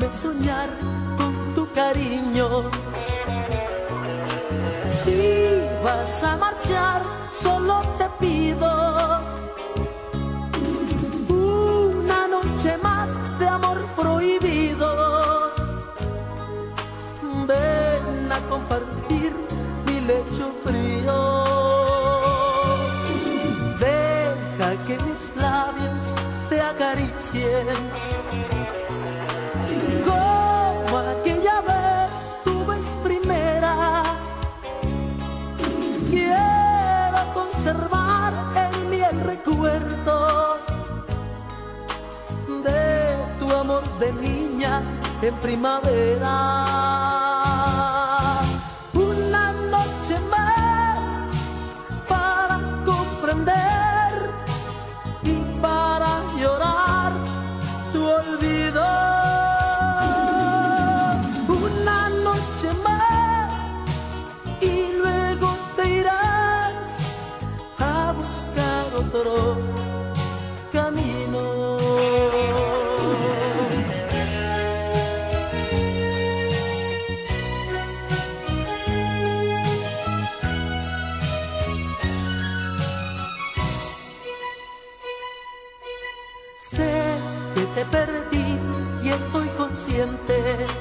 soñar con tu cariño. Si vas a marchar, solo te pido una noche más de amor prohibido. Ven a compartir mi lecho frío. Deja que mis labios te acaricien como aquella vez tu vez primera. Quiero conservar en mí el recuerdo de tu amor de niña en primavera. Una noche más para comprender y para llorar tu olvido. Una noche más y luego te irás a buscar otro camino. Sé que te perdí y estoy consciente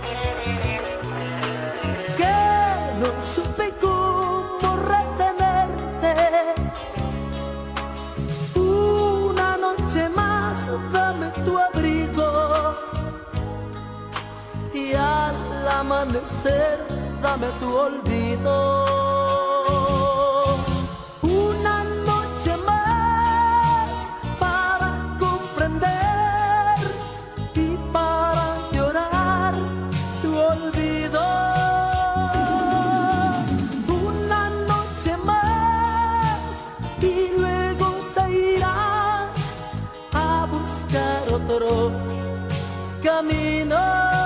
que no supe cómo retenerte. Una noche más dame tu abrigo y al amanecer dame tu olvido. Una noche más para comprender y para llorar tu olvido. Una noche más y luego te irás a buscar otro camino.